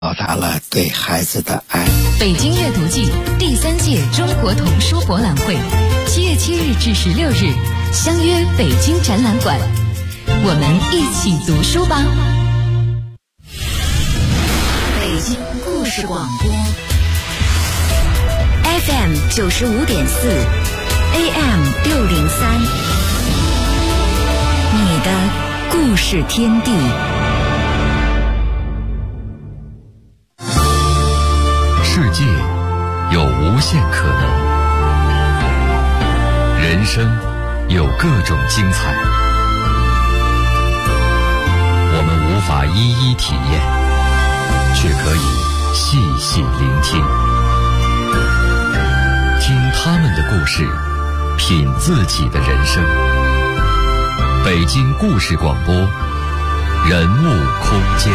表达了对孩子的爱。 北京阅读季第3届中国童书博览会7月7日至16日相约北京展览馆，我们一起读书吧。北京故事广播 FM 95.4 AM 603，你的故事天地。 世界有无限可能，人生有各种精彩，我们无法一一体验，却可以细细聆听，听他们的故事，品自己的人生。北京故事广播，人物空间。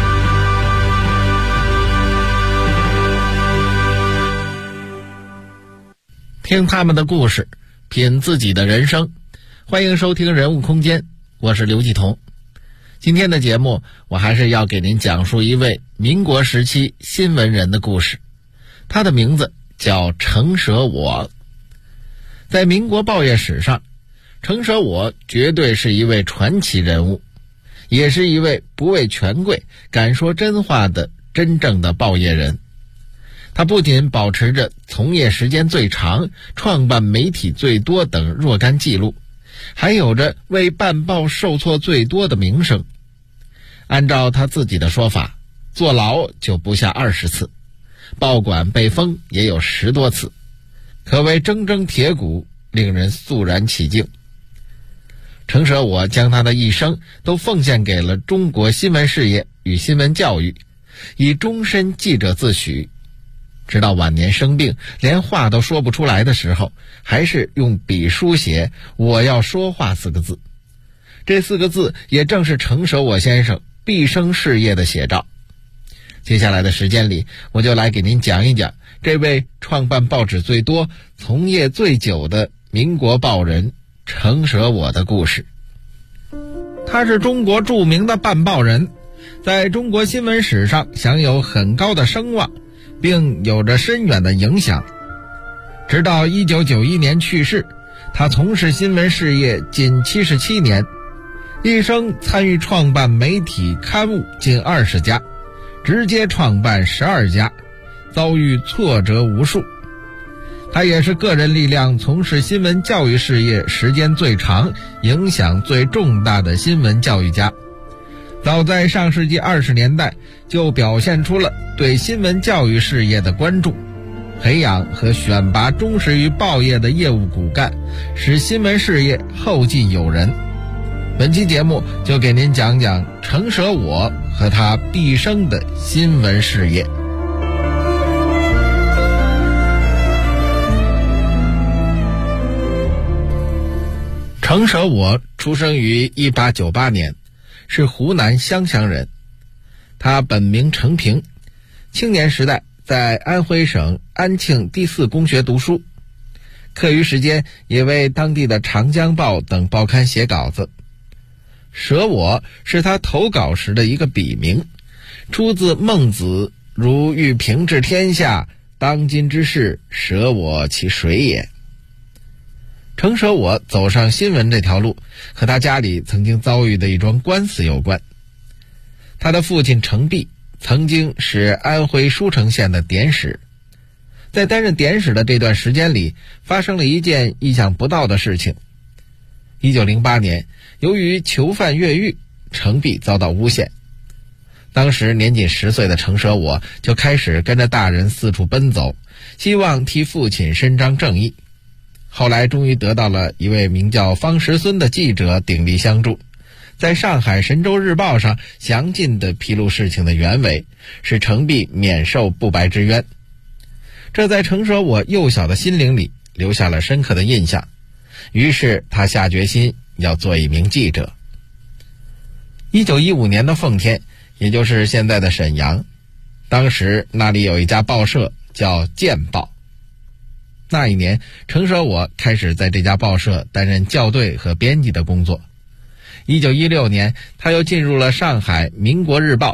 听他们的故事，品自己的人生。欢迎收听人物空间，我是刘继彤。今天的节目，我还是要给您讲述一位民国时期新闻人的故事。他的名字叫程舍我。在民国报业史上，程舍我绝对是一位传奇人物，也是一位不畏权贵、敢说真话的真正的报业人。他不仅保持着从业时间最长、创办媒体最多等若干记录，还有着为办报受挫最多的名声。按照他自己的说法，坐牢就不下20次，报馆被封也有10多次，可谓铮铮铁骨，令人肃然起敬。程舍我将他的一生都奉献给了中国新闻事业与新闻教育，以终身记者自诩。直到晚年生病，连话都说不出来的时候，还是用笔书写“我要说话”4个字。这4个字也正是程舍我先生毕生事业的写照。接下来的时间里，我就来给您讲一讲这位创办报纸最多、从业最久的民国报人程舍我的故事。他是中国著名的办报人，在中国新闻史上享有很高的声望，并有着深远的影响。直到1991年去世，他从事新闻事业仅77年，一生参与创办媒体刊物近20家，直接创办12家，遭遇挫折无数。他也是个人力量从事新闻教育事业时间最长、影响最重大的新闻教育家。早在上世纪20年代就表现出了对新闻教育事业的关注，培养和选拔忠实于报业的业务骨干，使新闻事业后继有人。本期节目就给您讲讲程舍我和他毕生的新闻事业。程舍我出生于1898年，是湖南湘乡人。他本名程平，青年时代在安徽省安庆第4公学读书，课余时间也为当地的长江报等报刊写稿子。舍我是他投稿时的一个笔名，出自孟子“如欲平治天下，当今之事，舍我其谁也”。程舍我走上新闻这条路，和他家里曾经遭遇的一桩官司有关。他的父亲程璧曾经是安徽舒城县的典史，在担任典史的这段时间里，发生了一件意想不到的事情。1908年，由于囚犯越狱，程璧遭到诬陷。当时年仅10岁的程舍我就开始跟着大人四处奔走，希望替父亲伸张正义。后来终于得到了一位名叫方石孙的记者鼎力相助，在上海神州日报上详尽地披露事情的原委，使程璧免受不白之冤。这在程舍我幼小的心灵里留下了深刻的印象，于是他下决心要做一名记者。1915年的奉天，也就是现在的沈阳，当时那里有一家报社叫建报。那一年，程舍我开始在这家报社担任校对和编辑的工作。1916年，他又进入了上海《民国日报》，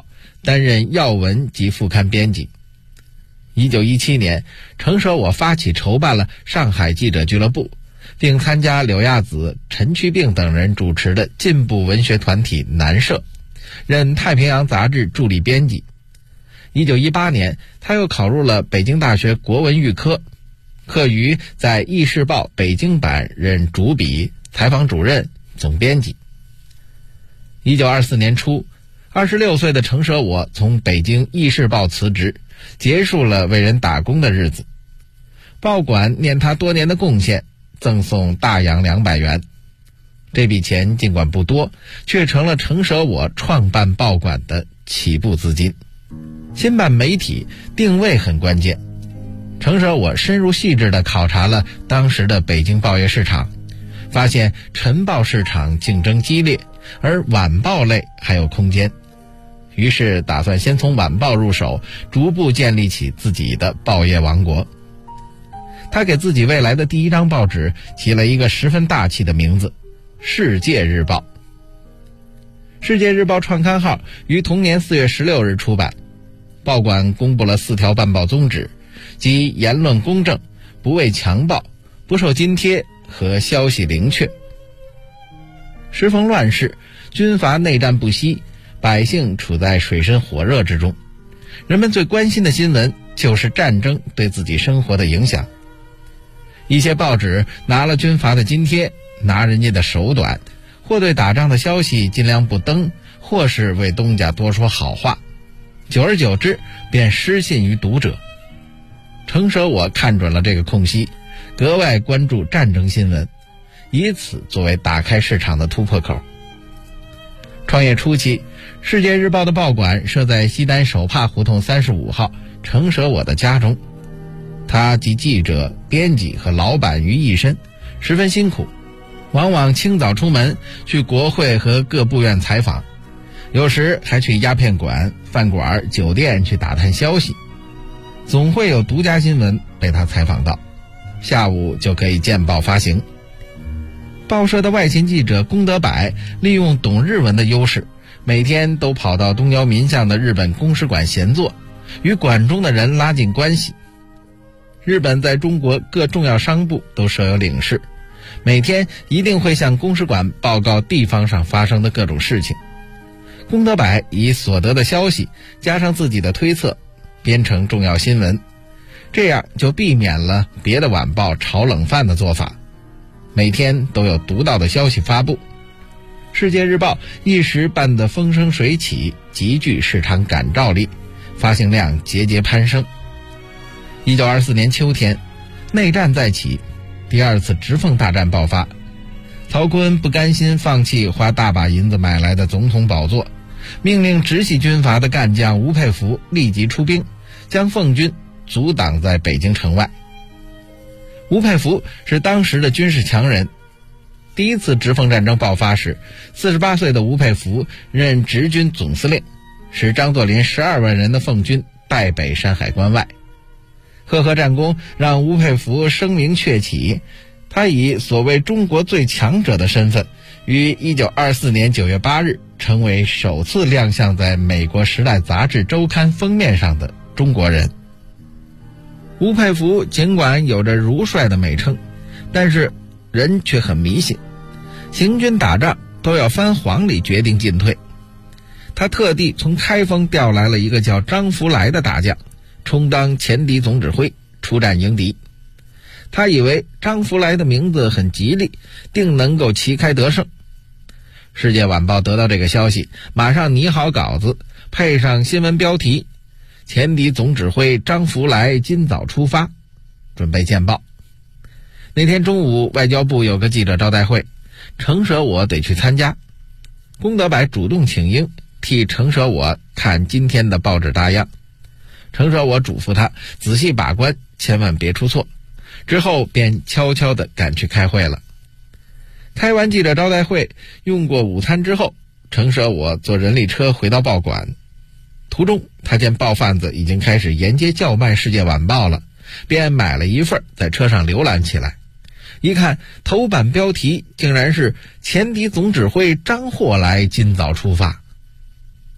担任要闻及副刊编辑。1917年，程舍我发起筹办了上海记者俱乐部，并参加柳亚子、陈去病等人主持的进步文学团体南社，任太平洋杂志助理编辑。1918年，他又考入了北京大学国文预科，课余在《议事报》北京版任主笔、采访主任、总编辑。1924年初，26岁的程舍我从北京《议事报》辞职，结束了为人打工的日子。报馆念他多年的贡献，赠送大洋200元。这笔钱尽管不多，却成了程舍我创办报馆的起步资金。新办媒体定位很关键，程舍我深入细致地考察了当时的北京报业市场，发现晨报市场竞争激烈，而晚报类还有空间，于是打算先从晚报入手，逐步建立起自己的报业王国。他给自己未来的第一张报纸起了一个十分大气的名字——世界日报。世界日报创刊号于同年4月16日出版，报馆公布了4条办报宗旨，即言论公正、不畏强暴、不受津贴和消息灵确。时逢乱世，军阀内战不息，百姓处在水深火热之中，人们最关心的新闻就是战争对自己生活的影响。一些报纸拿了军阀的津贴，拿人家的手短，或对打仗的消息尽量不登，或是为东家多说好话，久而久之便失信于读者。程舍我看准了这个空隙，格外关注战争新闻，以此作为打开市场的突破口。创业初期，世界日报的报馆设在西单手帕胡同35号程舍我的家中。他集记者、编辑和老板于一身，十分辛苦，往往清早出门去国会和各部院采访，有时还去鸦片馆、饭馆、酒店去打探消息，总会有独家新闻被他采访到，下午就可以见报发行。报社的外勤记者龚德柏利用懂日文的优势，每天都跑到东郊民巷的日本公使馆闲坐，与馆中的人拉近关系。日本在中国各重要商部都设有领事，每天一定会向公使馆报告地方上发生的各种事情。龚德柏以所得的消息加上自己的推测，编成重要新闻，这样就避免了别的晚报炒冷饭的做法，每天都有独到的消息发布。世界日报一时办得风生水起，极具市场感召力，发行量节节攀升。1924年秋天，内战再起，第二次直奉大战爆发。曹锟不甘心放弃花大把银子买来的总统宝座，命令直系军阀的干将吴佩孚立即出兵，将奉军阻挡在北京城外。吴佩孚是当时的军事强人。第一次直奉战争爆发时，48岁的吴佩孚任直军总司令，使张作霖12万人的奉军败北山海关外。赫赫战功让吴佩孚声名鹊起，他以所谓中国最强者的身份，于1924年9月8日成为首次亮相在美国《时代》杂志周刊封面上的中国人。吴佩孚尽管有着儒帅的美称，但是人却很迷信，行军打仗都要翻黄历决定进退。他特地从开封调来了一个叫张福来的大将，充当前敌总指挥，出战迎敌。他以为张福来的名字很吉利，定能够旗开得胜。世界晚报得到这个消息，马上拟好稿子，配上新闻标题：前敌总指挥张福来今早出发，准备见报。那天中午，外交部有个记者招待会，程舍我得去参加。龚德柏主动请缨，替程舍我看今天的报纸大样。程舍我嘱咐他仔细把关，千万别出错，之后便悄悄地赶去开会了。开完记者招待会，用过午餐之后，程舍我坐人力车回到报馆。途中他见报贩子已经开始沿街叫卖《世界晚报》了，便买了一份在车上浏览起来。一看头版标题竟然是前敌总指挥张霍来今早出发。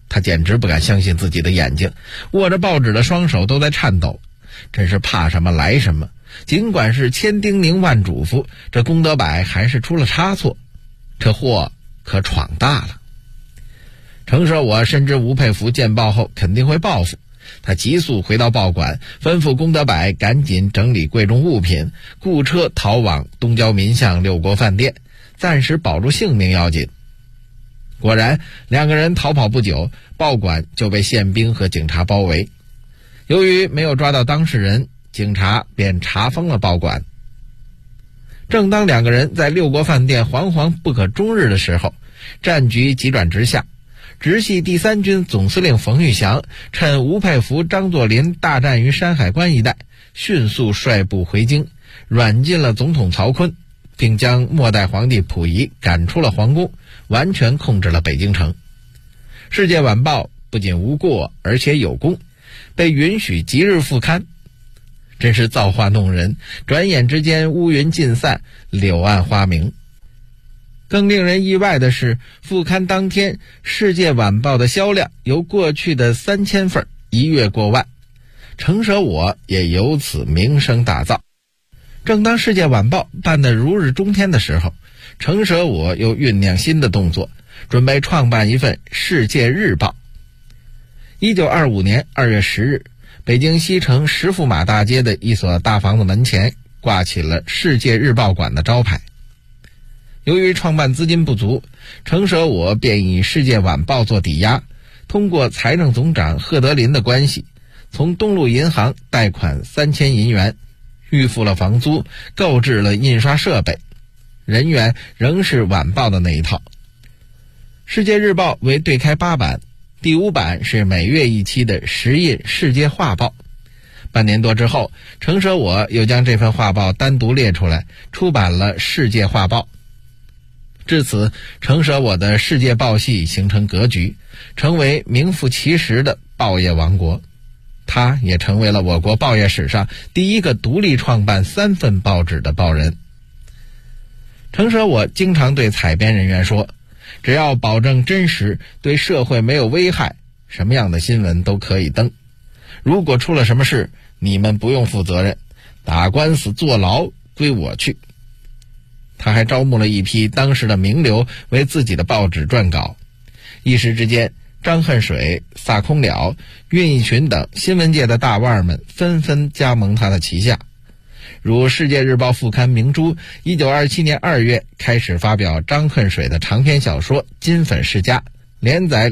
他简直不敢相信自己的眼睛，握着报纸的双手都在颤抖，真是怕什么来什么。尽管是千叮咛万嘱咐，这龚德柏还是出了差错，这祸可闯大了。程舍我深知吴佩孚见报后肯定会报复，他急速回到报馆，吩咐龚德柏赶紧整理贵重物品，雇车逃往东郊民巷六国饭店，暂时保住性命要紧。果然两个人逃跑不久，报馆就被宪兵和警察包围。由于没有抓到当事人，警察便查封了报馆。正当两个人在六国饭店惶惶不可终日的时候，战局急转直下。直系第3军总司令冯玉祥趁吴佩孚、张作霖大战于山海关一带，迅速率部回京，软禁了总统曹锟，并将末代皇帝溥仪赶出了皇宫，完全控制了北京城。世界晚报不仅无过，而且有功，被允许即日复刊。真是造化弄人，转眼之间乌云尽散，柳暗花明。更令人意外的是，复刊当天，世界晚报的销量由过去的3000份一跃过万，程舍我也由此名声大噪。正当世界晚报办得如日中天的时候，程舍我又酝酿新的动作，准备创办一份世界日报。1925年2月10日，北京西城石驸马大街的一所大房子门前挂起了世界日报馆的招牌。由于创办资金不足，程舍我便以世界晚报做抵押，通过财政总长贺德林的关系，从东路银行贷款3000银元，预付了房租，购置了印刷设备，人员仍是晚报的那一套。世界日报为对开8版，第5版是每月一期的实印世界画报。半年多之后，程舍我又将这份画报单独列出来，出版了世界画报。至此，程舍我的世界报系形成格局，成为名副其实的报业王国。他也成为了我国报业史上第一个独立创办3份报纸的报人。程舍我经常对采编人员说，只要保证真实，对社会没有危害，什么样的新闻都可以登。如果出了什么事，你们不用负责任，打官司坐牢归我去。他还招募了一批当时的名流为自己的报纸撰稿，一时之间，张恨水、萨空了、苑逸群等新闻界的大腕们纷纷加盟他的旗下。如世界日报副刊明珠1927年2月开始发表张恨水的长篇小说《金粉世家》，连载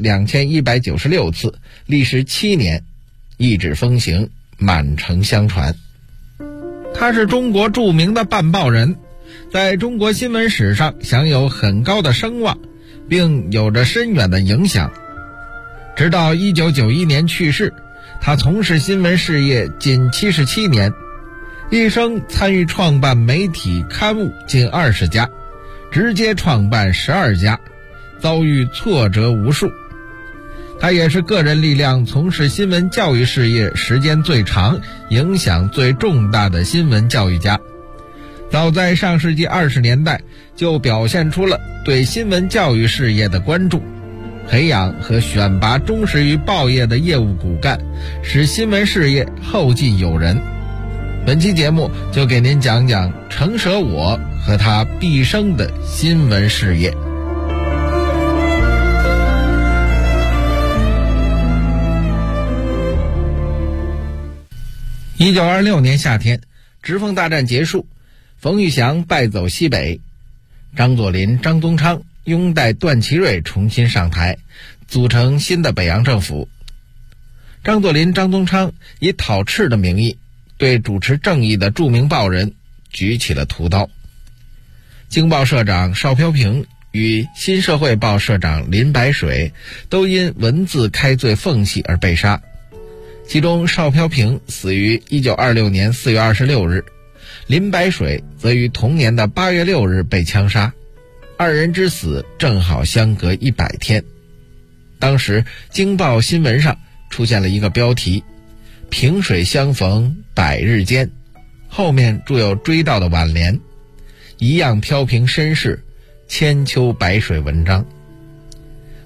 2196次，历时7年，一纸风行，满城相传。他是中国著名的办报人，在中国新闻史上享有很高的声望，并有着深远的影响。直到1991年去世，他从事新闻事业仅77年，一生参与创办媒体刊物近20家，直接创办12家，遭遇挫折无数。他也是个人力量从事新闻教育事业时间最长、影响最重大的新闻教育家。早在上世纪20年代就表现出了对新闻教育事业的关注，培养和选拔忠实于报业的业务骨干，使新闻事业后继有人。本期节目就给您讲讲程舍我和他毕生的新闻事业。1926年夏天，直奉大战结束，冯玉祥败走西北，张作霖、张宗昌拥戴段祺瑞重新上台，组成新的北洋政府。张作霖、张宗昌以讨赤的名义，对主持正义的著名报人举起了屠刀。京报社长邵飘萍与新社会报社长林白水都因文字开罪缝隙而被杀，其中邵飘萍死于1926年4月26日，林白水则于同年的8月6日被枪杀，二人之死正好相隔100天。当时京报新闻上出现了一个标题：萍水相逢百日间，后面注有追悼的挽联，一样飘萍身世，千秋百水文章。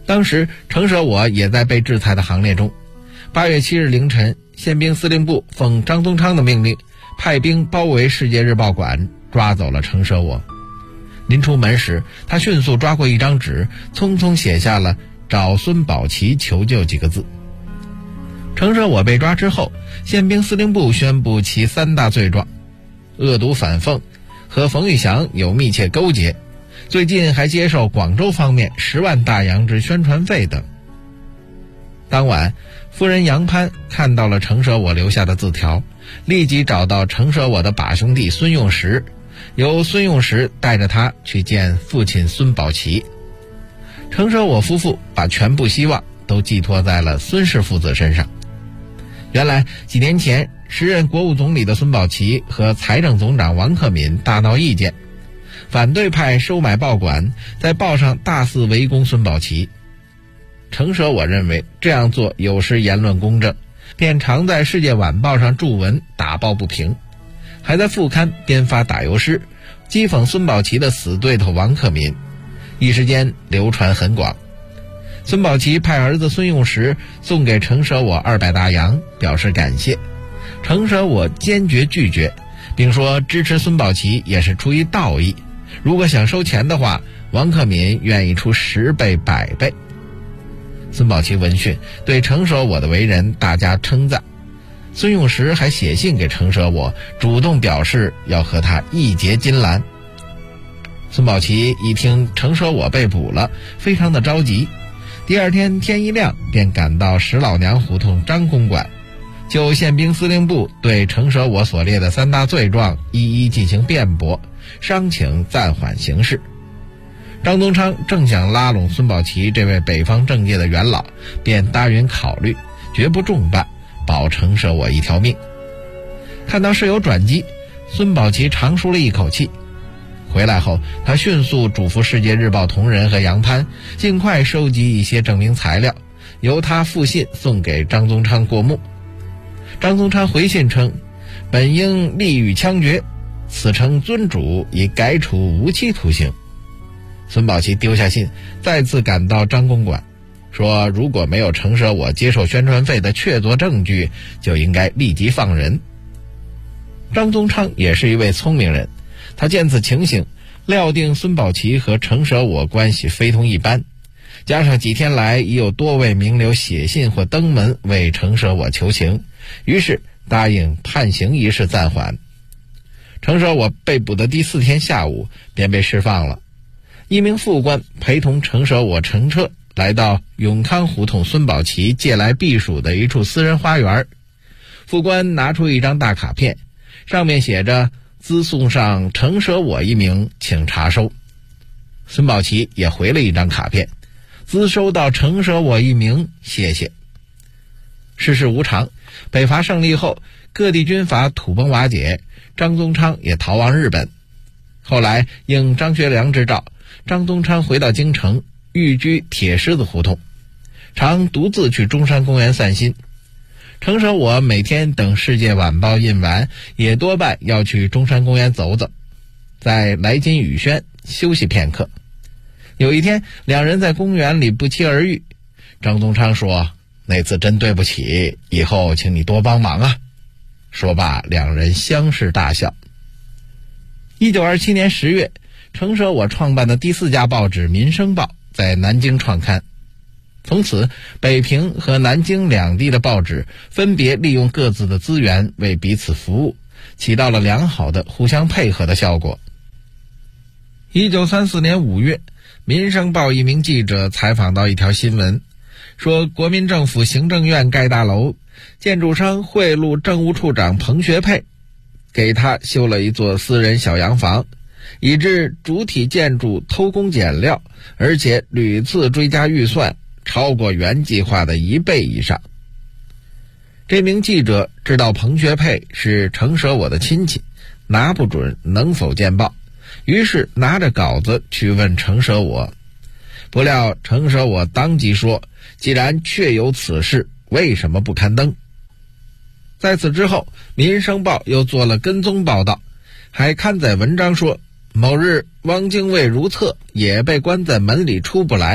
当时程舍我也在被制裁的行列中。8月7日凌晨，宪兵司令部奉张宗昌的命令，派兵包围世界日报馆，抓走了程舍我。临出门时，他迅速抓过一张纸，匆匆写下了找孙宝琦求救几个字。程舍我被抓之后，宪兵司令部宣布其3大罪状：恶毒反讽，和冯玉祥有密切勾结，最近还接受广州方面10万大洋之宣传费等。当晚，夫人杨攀看到了程舍我留下的字条，立即找到程舍我的把兄弟孙用石，由孙用石带着他去见父亲孙宝琦。程舍我夫妇把全部希望都寄托在了孙氏父子身上。原来几年前，时任国务总理的孙宝琦和财政总长王克敏大闹意见，反对派收买报馆，在报上大肆围攻孙宝琦。程舍我认为这样做有失言论公正，便常在《世界晚报》上著文打抱不平，还在副刊编发打油诗，讥讽孙宝琦的死对头王克敏，一时间流传很广。孙宝琦派儿子孙用石送给程舍我200大洋，表示感谢。程舍我坚决拒绝，并说支持孙宝琦也是出于道义，如果想收钱的话，王克敏愿意出10倍100倍。孙宝琦闻讯，对程舍我的为人大加称赞。孙用石还写信给程舍我，主动表示要和他义结金兰。孙宝琦一听程舍我被捕了，非常的着急，第二天天一亮便赶到石老娘胡同张公馆，就宪兵司令部对程舍我所列的3大罪状一一进行辩驳，商请暂缓行事。张宗昌正想拉拢孙宝琦这位北方政界的元老，便答允考虑，绝不重办，保程舍我一条命。看到事有转机，孙宝琦长舒了一口气。回来后，他迅速嘱咐《世界日报》同仁和杨攀尽快收集一些证明材料，由他复信送给张宗昌过目。张宗昌回信称，本应立予枪决，此称尊主已改处无期徒刑。孙宝琦丢下信，再次赶到张公馆，说如果没有程舍我接受宣传费的确凿证据，就应该立即放人。张宗昌也是一位聪明人，他见此情形，料定孙宝琦和程舍我关系非同一般，加上几天来已有多位名流写信或登门为程舍我求情，于是答应判刑一事暂缓。程舍我被捕的第4天下午便被释放了。一名副官陪同程舍我乘车来到永康胡同孙宝琦借来避暑的一处私人花园，副官拿出一张大卡片，上面写着资送上程舍我一名，请查收。孙宝琦也回了一张卡片，资收到程舍我一名，谢谢。世事无常，北伐胜利后，各地军阀土崩瓦解，张宗昌也逃亡日本。后来应张学良之召，张宗昌回到京城，寓居铁狮子胡同，常独自去中山公园散心。程舍我每天等《世界晚报》印完，也多半要去中山公园走走，在来金雨轩休息片刻。有一天，两人在公园里不期而遇，张宗昌说：“那次真对不起，以后请你多帮忙啊。”说罢，两人相视大笑。1927年10月，程舍我创办的第4家报纸《民生报》在南京创刊。从此，北平和南京两地的报纸分别利用各自的资源为彼此服务，起到了良好的互相配合的效果。1934年5月，《民生报》一名记者采访到一条新闻，说国民政府行政院盖大楼，建筑商贿赂政务处长彭学佩，给他修了一座私人小洋房，以致主体建筑偷工减料，而且屡次追加预算，超过原计划的1倍以上。这名记者知道彭学佩是程舍我的亲戚，拿不准能否见报，于是拿着稿子去问程舍我。不料程舍我当即说，既然确有此事，为什么不刊登？在此之后，民生报又做了跟踪报道，还刊载文章说，某日汪精卫如厕，也被关在门里出不来，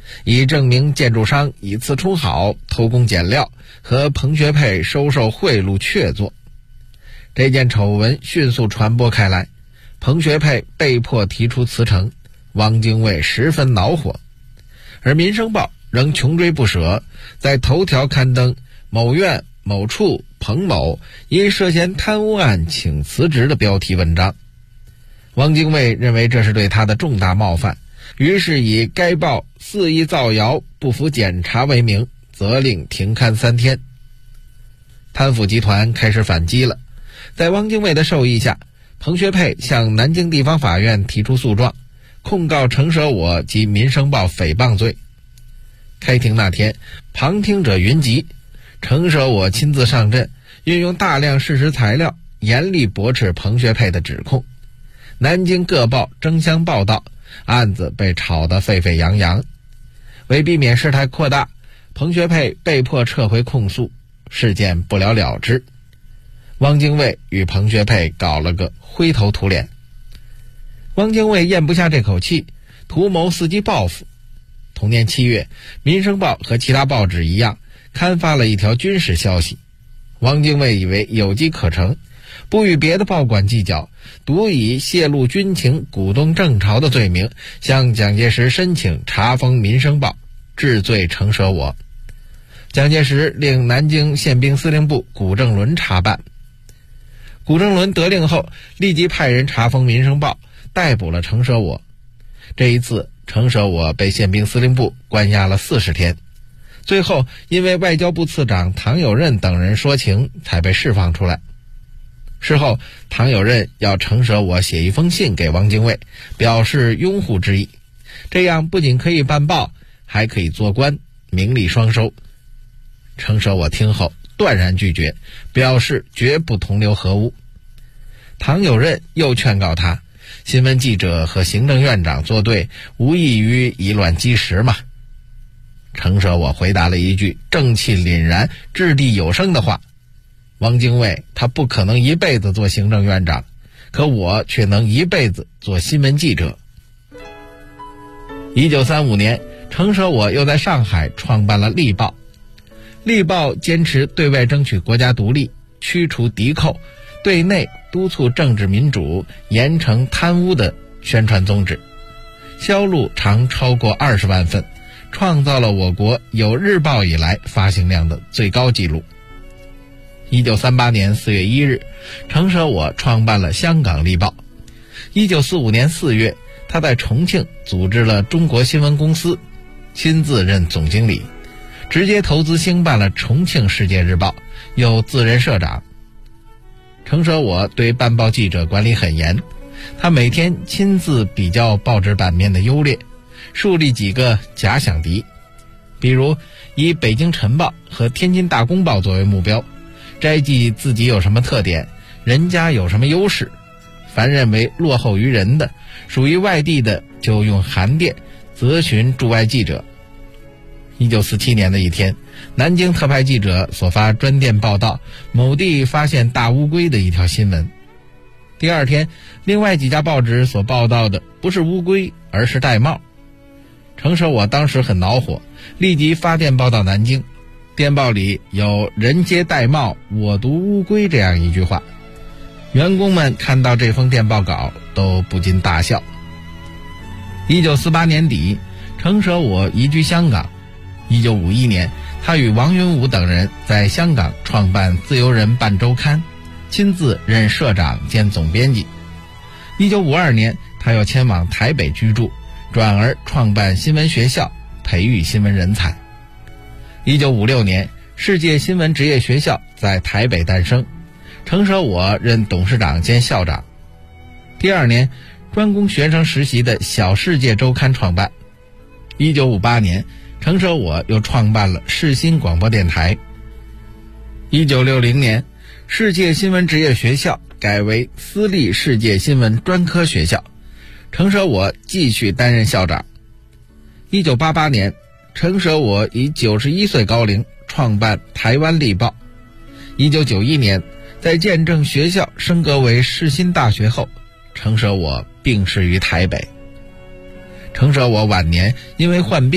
以证明建筑商以次充好、偷工减料和彭学佩收受贿赂确凿。这件丑闻迅速传播开来，彭学佩被迫提出辞呈，汪精卫十分恼火，而《民生报》仍穷追不舍，在头条刊登某院某处彭某因涉嫌贪污案请辞职的标题文章。汪精卫认为这是对他的重大冒犯，于是以该报肆意造谣、不服检查为名，责令停刊3天。贪腐集团开始反击了，在汪精卫的授意下，彭学佩向南京地方法院提出诉状，控告程舍我及《民生报》诽谤罪。开庭那天，旁听者云集，程舍我亲自上阵，运用大量事实材料，严厉驳斥彭学佩的指控。南京各报争相报道，案子被炒得沸沸扬扬。为避免事态扩大，彭学佩被迫撤回控诉，事件不了了之。汪精卫与彭学佩搞了个灰头土脸。汪精卫咽不下这口气，图谋伺机报复。同年7月，《民生报》和其他报纸一样，刊发了一条军事消息。汪精卫以为有机可乘，不与别的报馆计较，独以泄露军情、鼓动政潮的罪名，向蒋介石申请查封《民生报》，治罪程舍我。蒋介石令南京宪兵司令部古正伦查办。古正伦得令后，立即派人查封《民生报》，逮捕了程舍我。这一次，程舍我被宪兵司令部关押了40天，最后因为外交部次长唐有任等人说情，才被释放出来。事后，唐有任要程舍我写一封信给汪精卫，表示拥护之意，这样不仅可以办报，还可以做官，名利双收。程舍我听后断然拒绝，表示绝不同流合污。唐有任又劝告他，新闻记者和行政院长作对，无异于以卵击石嘛。程舍我回答了一句正气凛然、掷地有声的话：汪精卫他不可能一辈子做行政院长，可我却能一辈子做新闻记者。1935年，程舍我又在上海创办了《立报》。《立报》坚持对外争取国家独立，驱除敌寇，对内督促政治民主，严惩贪污的宣传宗旨，销路常超过20万份，创造了我国有日报以来发行量的最高纪录。1938年4月1日，程舍我创办了香港《立报》。1945年4月，他在重庆组织了中国新闻公司，亲自任总经理，直接投资兴办了重庆世界日报，又自任社长。程舍我对办报记者管理很严，他每天亲自比较报纸版面的优劣，树立几个假想敌，比如以北京晨报和天津大公报作为目标，摘记自己有什么特点，人家有什么优势，凡认为落后于人的，属于外地的，就用函电责询驻外记者。1947年的一天，南京特派记者所发专电报道某地发现大乌龟的一条新闻。第二天，另外几家报纸所报道的不是乌龟，而是玳瑁。程舍我当时很恼火，立即发电报到南京。电报里有“人皆玳瑁，我独乌龟”这样一句话。员工们看到这封电报稿都不禁大笑。1948年底，程舍我移居香港。1951年，他与王云武等人在香港创办《自由人办周刊》，亲自任社长兼总编辑。1952年，他又迁往台北居住，转而创办新闻学校，培育新闻人才。1956年，世界新闻职业学校在台北诞生，程舍我任董事长兼校长。第二年，专供学生实习的小世界周刊创办。1958年，程舍我又创办了世新广播电台。1960年，世界新闻职业学校改为私立世界新闻专科学校，程舍我继续担任校长。1988年，程舍我以91岁高龄创办台湾立报。1991年，在见证学校升格为世新大学后，程舍我病逝于台北。程舍我晚年因为患病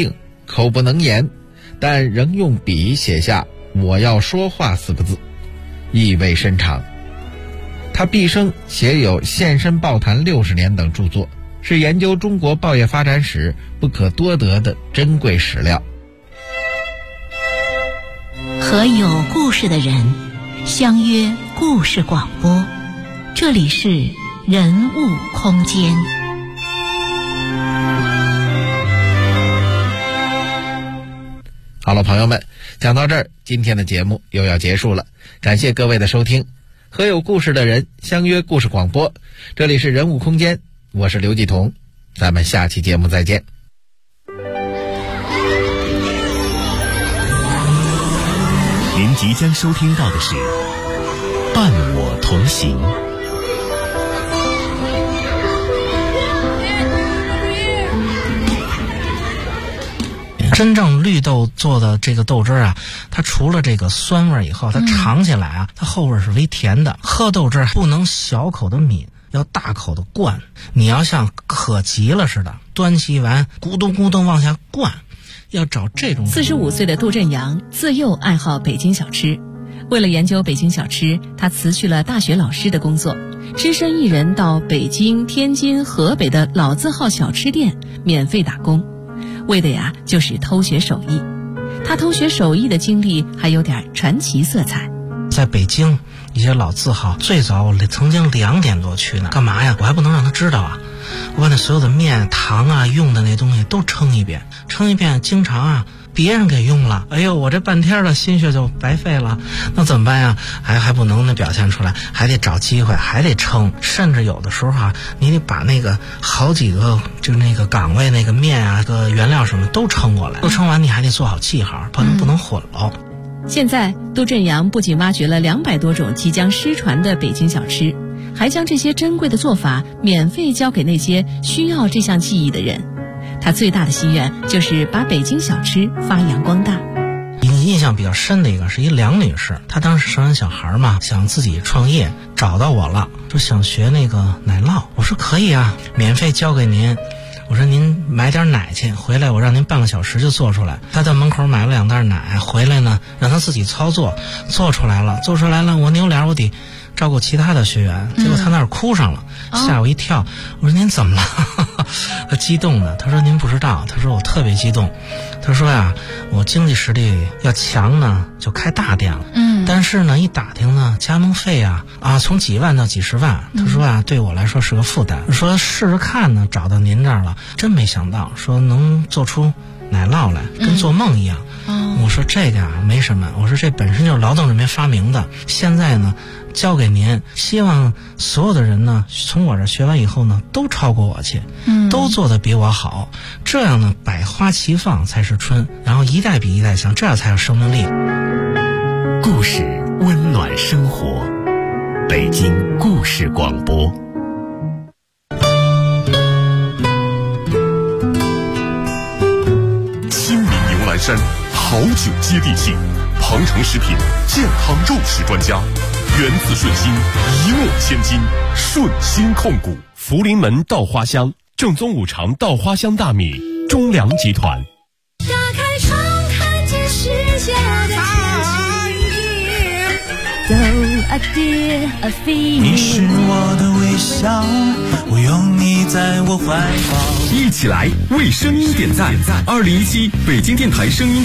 口不能言，但仍用笔写下我要说话4个字，意味深长。他毕生写有《现身报坛60年》等著作，是研究中国报业发展史不可多得的珍贵史料。 和有故事的人相约故事广播，这里是人物空间。 好了，朋友们，讲到这儿，今天的节目又要结束了，感谢各位的收听。和有故事的人相约故事广播，这里是人物空间，我是刘继彤，咱们下期节目再见。 您即将收听到的是伴我同行。 真正绿豆做的这个豆汁啊，它除了这个酸味以后，它尝起来啊，它后味是微甜的。喝豆汁不能小口的抿，要大口的灌。你要像渴急了似的，端起碗咕咚咕咚往下灌，要找这种。 45岁的杜振阳自幼爱好北京小吃，为了研究北京小吃，他辞去了大学老师的工作，只身一人到北京、天津、河北的老字号小吃店免费打工。为的呀，就是偷学手艺。他偷学手艺的经历还有点传奇色彩。 在北京一些老字号，最早我曾经2点多去呢，干嘛呀？我还不能让他知道啊！我把那所有的面、糖啊、用的那东西都称一遍，经常啊别人给用了，哎呦，我这半天的心血就白费了，那怎么办呀？还不能表现出来，还得找机会，还得称，甚至有的时候啊，你得把那个好几个就那个岗位那个面啊、个原料什么都称过来，都称完你还得做好记号，不能混喽。 现在杜振阳不仅挖掘了200多种即将失传的北京小吃，还将这些珍贵的做法免费交给那些需要这项技艺的人。他最大的心愿就是把北京小吃发扬光大。 印象比较深的一个是一梁女士，她当时生完小孩嘛，想自己创业，找到我了，说想学那个奶酪。我说可以啊，免费交给您。我说您买点奶去，回来我让您半个小时就做出来。他在门口买了2袋奶，回来呢让他自己操作，做出来了，我扭脸我得照顾其他的学员，结果他那儿哭上了，吓我一跳。我说您怎么了？他激动的，他说您不知道，他说我特别激动，他说呀，我经济实力要强呢就开大店了，但是呢一打听呢加盟费啊从几万到几十万，他说啊对我来说是个负担，说试试看呢，找到您这儿了，真没想到说能做出奶酪来，跟做梦一样。我说这个啊没什么，我说这本身就是劳动人民发明的，现在呢交给您，希望所有的人呢从我这学完以后呢都超过我去，都做得比我好，这样呢百花齐放才是春，然后一代比一代强，这样才有生命力。 故事温暖生活，北京故事广播。新民牛栏山好酒接地气，鹏程食品健康肉食专家，源自顺心，一诺千金，顺心控股。福临门稻花香，正宗五常稻花香大米，中粮集团。 打开窗看见世界的你是我的微笑，我拥你在我怀抱。 一起来为声音点赞。2017北京电台声音